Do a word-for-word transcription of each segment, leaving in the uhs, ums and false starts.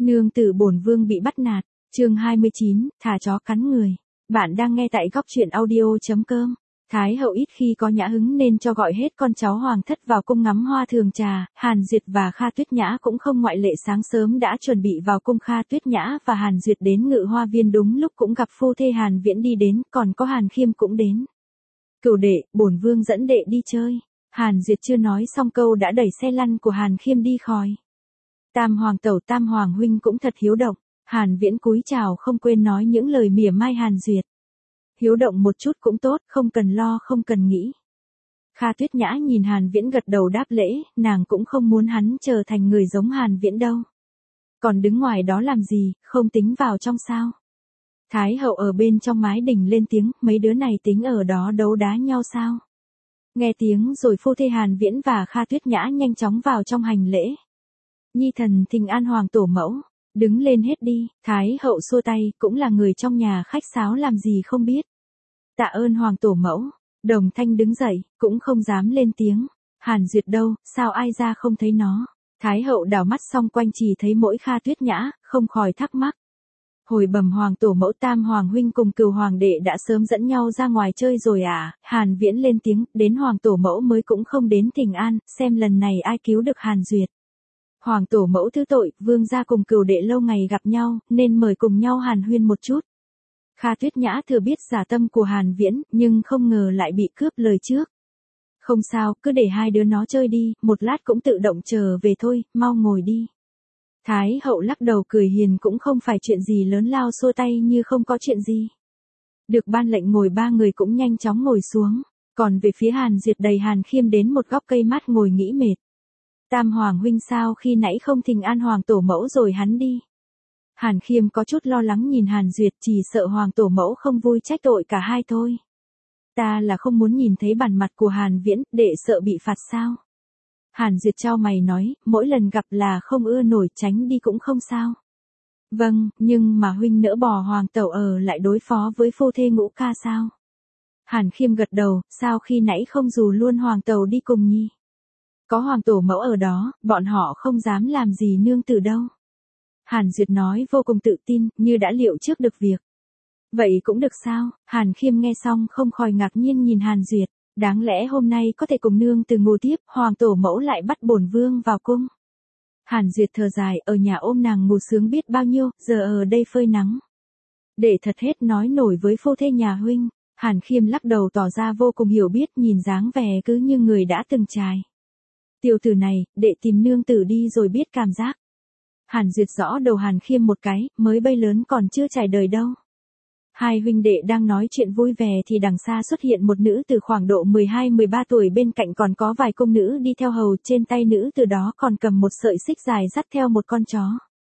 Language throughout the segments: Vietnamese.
Nương tử bổn vương bị bắt nạt, chương hai mươi chín, thả chó cắn người. Bạn đang nghe tại góc truyện audio.com. Thái hậu ít khi có nhã hứng nên cho gọi hết con cháu hoàng thất vào cung ngắm hoa thường trà, Hàn Duyệt và Kha Tuyết Nhã cũng không ngoại lệ, sáng sớm đã chuẩn bị vào cung. Kha Tuyết Nhã và Hàn Duyệt đến Ngự Hoa Viên đúng lúc cũng gặp phu thê Hàn Viễn đi đến, còn có Hàn Khiêm cũng đến. Cửu đệ, bổn vương dẫn đệ đi chơi. Hàn Duyệt chưa nói xong câu đã đẩy xe lăn của Hàn Khiêm đi khỏi. Tam hoàng tẩu, Tam hoàng huynh cũng thật hiếu động. Hàn Viễn cúi chào không quên nói những lời mỉa mai Hàn Duyệt. Hiếu động một chút cũng tốt, không cần lo, không cần nghĩ. Kha Tuyết Nhã nhìn Hàn Viễn gật đầu đáp lễ, nàng cũng không muốn hắn trở thành người giống Hàn Viễn đâu. Còn đứng ngoài đó làm gì, không tính vào trong sao? Thái hậu ở bên trong mái đình lên tiếng, mấy đứa này tính ở đó đấu đá nhau sao? Nghe tiếng rồi phu thê Hàn Viễn và Kha Tuyết Nhã nhanh chóng vào trong hành lễ. Nhi thần thỉnh an hoàng tổ mẫu. Đứng lên hết đi, Thái hậu xua tay, cũng là người trong nhà khách sáo làm gì không biết. Tạ ơn hoàng tổ mẫu. Đồng Thanh đứng dậy, cũng không dám lên tiếng. Hàn Duyệt đâu, sao ai ra không thấy nó? Thái hậu đảo mắt xong quanh chỉ thấy mỗi Kha Tuyết Nhã, không khỏi thắc mắc. Hồi bẩm hoàng tổ mẫu, Tam hoàng huynh cùng Cửu hoàng đệ đã sớm dẫn nhau ra ngoài chơi rồi à? Hàn Viễn lên tiếng, đến hoàng tổ mẫu mới cũng không đến thỉnh an, xem lần này ai cứu được Hàn Duyệt. Hoàng tổ mẫu thứ tội, vương gia cùng Cửu đệ lâu ngày gặp nhau, nên mời cùng nhau hàn huyên một chút. Kha Tuyết Nhã thừa biết giả tâm của Hàn Viễn, nhưng không ngờ lại bị cướp lời trước. Không sao, cứ để hai đứa nó chơi đi, một lát cũng tự động trở về thôi, mau ngồi đi. Thái hậu lắc đầu cười hiền, cũng không phải chuyện gì lớn lao, xua tay như không có chuyện gì. Được ban lệnh ngồi, ba người cũng nhanh chóng ngồi xuống, còn về phía Hàn Duyệt đầy Hàn Khiêm đến một góc cây mát ngồi nghĩ mệt. Tam hoàng huynh sao khi nãy không thỉnh an hoàng tổ mẫu rồi hắn đi? Hàn Khiêm có chút lo lắng nhìn Hàn Duyệt, chỉ sợ hoàng tổ mẫu không vui trách tội cả hai thôi. Ta là không muốn nhìn thấy bản mặt của Hàn Viễn, để sợ bị phạt sao? Hàn Duyệt chau mày nói, mỗi lần gặp là không ưa nổi, tránh đi cũng không sao. Vâng, nhưng mà huynh nỡ bỏ hoàng tẩu ở lại đối phó với phu thê Ngũ ca sao? Hàn Khiêm gật đầu, sao khi nãy không dù luôn hoàng tẩu đi cùng nhi? Có hoàng tổ mẫu ở đó, bọn họ không dám làm gì nương tử đâu. Hàn Duyệt nói vô cùng tự tin, như đã liệu trước được việc. Vậy cũng được sao? Hàn Khiêm nghe xong không khỏi ngạc nhiên nhìn Hàn Duyệt. Đáng lẽ hôm nay có thể cùng nương tử ngủ tiếp, hoàng tổ mẫu lại bắt bổn vương vào cung. Hàn Duyệt thở dài, ở nhà ôm nàng ngủ sướng biết bao nhiêu, giờ ở đây phơi nắng. Để thật hết nói nổi với phu thê nhà huynh. Hàn Khiêm lắc đầu tỏ ra vô cùng hiểu biết, nhìn dáng vẻ cứ như người đã từng trải. Tiểu tử này, đệ tìm nương tử đi rồi biết cảm giác. Hàn Duyệt rõ đầu Hàn Khiêm một cái, mới bay lớn còn chưa trải đời đâu. Hai huynh đệ đang nói chuyện vui vẻ thì đằng xa xuất hiện một nữ từ khoảng độ mười hai mười ba tuổi, bên cạnh còn có vài cung nữ đi theo hầu, trên tay nữ từ đó còn cầm một sợi xích dài dắt theo một con chó.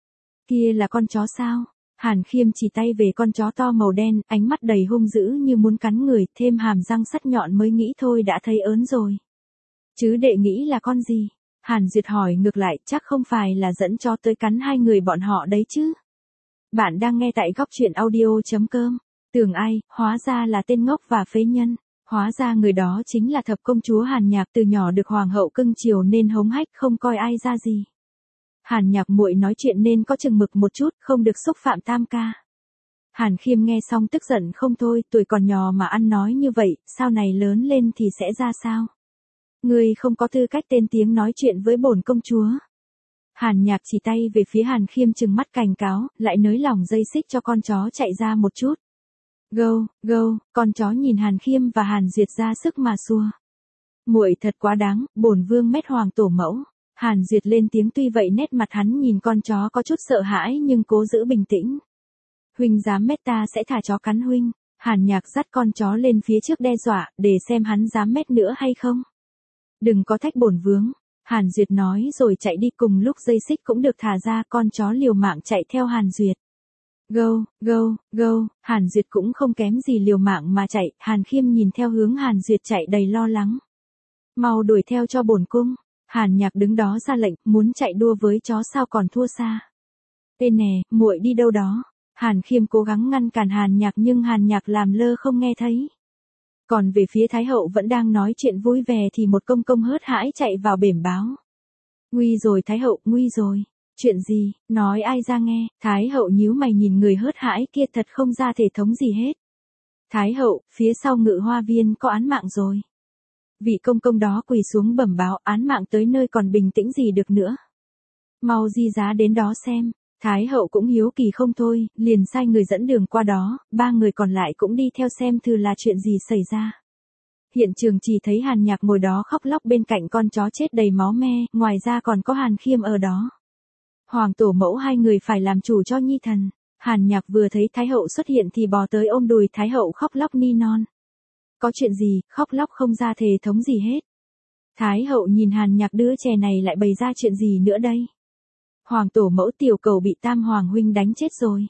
Kia là con chó sao? Hàn Khiêm chỉ tay về con chó to màu đen, ánh mắt đầy hung dữ như muốn cắn người, thêm hàm răng sắc nhọn mới nghĩ thôi đã thấy ớn rồi. Chứ đệ nghĩ là con gì? Hàn Duyệt hỏi ngược lại, chắc không phải là dẫn chó tới cắn hai người bọn họ đấy chứ? Bạn đang nghe tại góc truyện audio.com. Tưởng ai, hóa ra là tên ngốc và phế nhân. Hóa ra người đó chính là thập công chúa Hàn Nhạc, từ nhỏ được hoàng hậu cưng chiều nên hống hách không coi ai ra gì. Hàn Nhạc muội nói chuyện nên có chừng mực một chút, không được xúc phạm tam ca. Hàn Khiêm nghe xong tức giận không thôi, tuổi còn nhỏ mà ăn nói như vậy, sau này lớn lên thì sẽ ra sao? Ngươi không có tư cách tên tiếng nói chuyện với bổn công chúa. Hàn Nhạc chỉ tay về phía Hàn Khiêm trừng mắt cảnh cáo, lại nới lỏng dây xích cho con chó chạy ra một chút. Gâu, gâu, con chó nhìn Hàn Khiêm và Hàn Duyệt ra sức mà xua. Muội thật quá đáng, bổn vương mét hoàng tổ mẫu. Hàn Duyệt lên tiếng, tuy vậy nét mặt hắn nhìn con chó có chút sợ hãi nhưng cố giữ bình tĩnh. Huynh dám mét ta sẽ thả chó cắn huynh. Hàn Nhạc dắt con chó lên phía trước đe dọa, để xem hắn dám mét nữa hay không. Đừng có thách bổn vương. Hàn Duyệt nói rồi chạy đi, cùng lúc dây xích cũng được thả ra, con chó liều mạng chạy theo Hàn Duyệt. Gâu, gâu, gâu, Hàn Duyệt cũng không kém gì liều mạng mà chạy, Hàn Khiêm nhìn theo hướng Hàn Duyệt chạy đầy lo lắng. Mau đuổi theo cho bổn cung. Hàn Nhạc đứng đó ra lệnh, muốn chạy đua với chó sao còn thua xa. Ê nè, muội đi đâu đó? Hàn Khiêm cố gắng ngăn cản Hàn Nhạc nhưng Hàn Nhạc làm lơ không nghe thấy. Còn về phía Thái hậu vẫn đang nói chuyện vui vẻ thì một công công hớt hãi chạy vào bẩm báo. Nguy rồi Thái hậu, nguy rồi. Chuyện gì, nói ai ra nghe, Thái hậu nhíu mày nhìn người hớt hãi kia thật không ra thể thống gì hết. Thái hậu, phía sau Ngự Hoa Viên có án mạng rồi. Vị công công đó quỳ xuống bẩm báo án mạng tới nơi còn bình tĩnh gì được nữa. Mau di giá đến đó xem. Thái hậu cũng hiếu kỳ không thôi, liền sai người dẫn đường qua đó, ba người còn lại cũng đi theo xem thử là chuyện gì xảy ra. Hiện trường chỉ thấy Hàn Nhạc ngồi đó khóc lóc bên cạnh con chó chết đầy máu me, ngoài ra còn có Hàn Khiêm ở đó. Hoàng tổ mẫu hai người phải làm chủ cho nhi thần. Hàn Nhạc vừa thấy Thái hậu xuất hiện thì bò tới ôm đùi Thái hậu khóc lóc ni non. Có chuyện gì, khóc lóc không ra thể thống gì hết. Thái hậu nhìn Hàn Nhạc đứa trẻ này lại bày ra chuyện gì nữa đây. Hoàng tổ mẫu tiểu cầu bị Tam Hoàng huynh đánh chết rồi.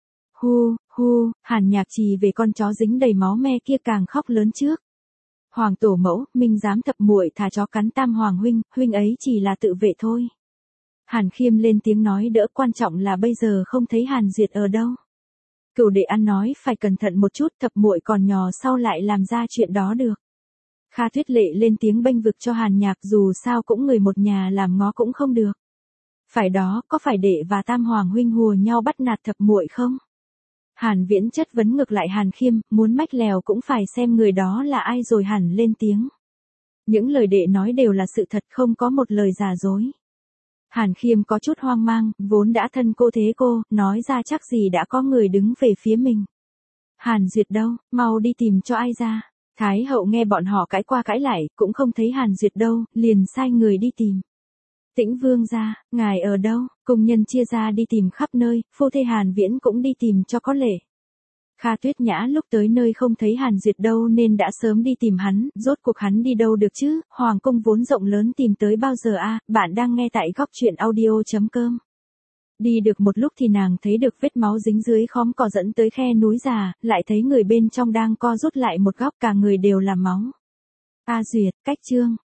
Hu, hu, Hàn Nhạc chỉ về con chó dính đầy máu me kia càng khóc lớn trước. Hoàng tổ mẫu, mình dám thập muội thả chó cắn Tam Hoàng huynh, huynh ấy chỉ là tự vệ thôi. Hàn Khiêm lên tiếng nói đỡ, quan trọng là bây giờ không thấy Hàn Duyệt ở đâu. Cửu đệ ăn nói phải cẩn thận một chút, thập muội còn nhỏ sao lại làm ra chuyện đó được. Kha Tuyết Lệ lên tiếng bênh vực cho Hàn Nhạc, dù sao cũng người một nhà làm ngó cũng không được. Phải đó, có phải đệ và Tam Hoàng huynh hùa nhau bắt nạt thập muội không? Hàn Viễn chất vấn ngược lại Hàn Khiêm, muốn mách lèo cũng phải xem người đó là ai rồi hẳn lên tiếng. Những lời đệ nói đều là sự thật, không có một lời giả dối. Hàn Khiêm có chút hoang mang, vốn đã thân cô thế cô, nói ra chắc gì đã có người đứng về phía mình. Hàn Duyệt đâu, mau đi tìm cho ai ra. Thái hậu nghe bọn họ cãi qua cãi lại, cũng không thấy Hàn Duyệt đâu, liền sai người đi tìm. Tĩnh Vương gia, ngài ở đâu? Cùng nhân chia ra đi tìm khắp nơi, phu thê Hàn Viễn cũng đi tìm cho có lệ. Kha Tuyết Nhã lúc tới nơi không thấy Hàn Duyệt đâu nên đã sớm đi tìm hắn, rốt cuộc hắn đi đâu được chứ, hoàng cung vốn rộng lớn tìm tới bao giờ a? À? Bạn đang nghe tại góc truyện audio chấm com. Đi được một lúc thì nàng thấy được vết máu dính dưới khóm cỏ dẫn tới khe núi già, lại thấy người bên trong đang co rút lại một góc, cả người đều là máu. A Duyệt, cách chương.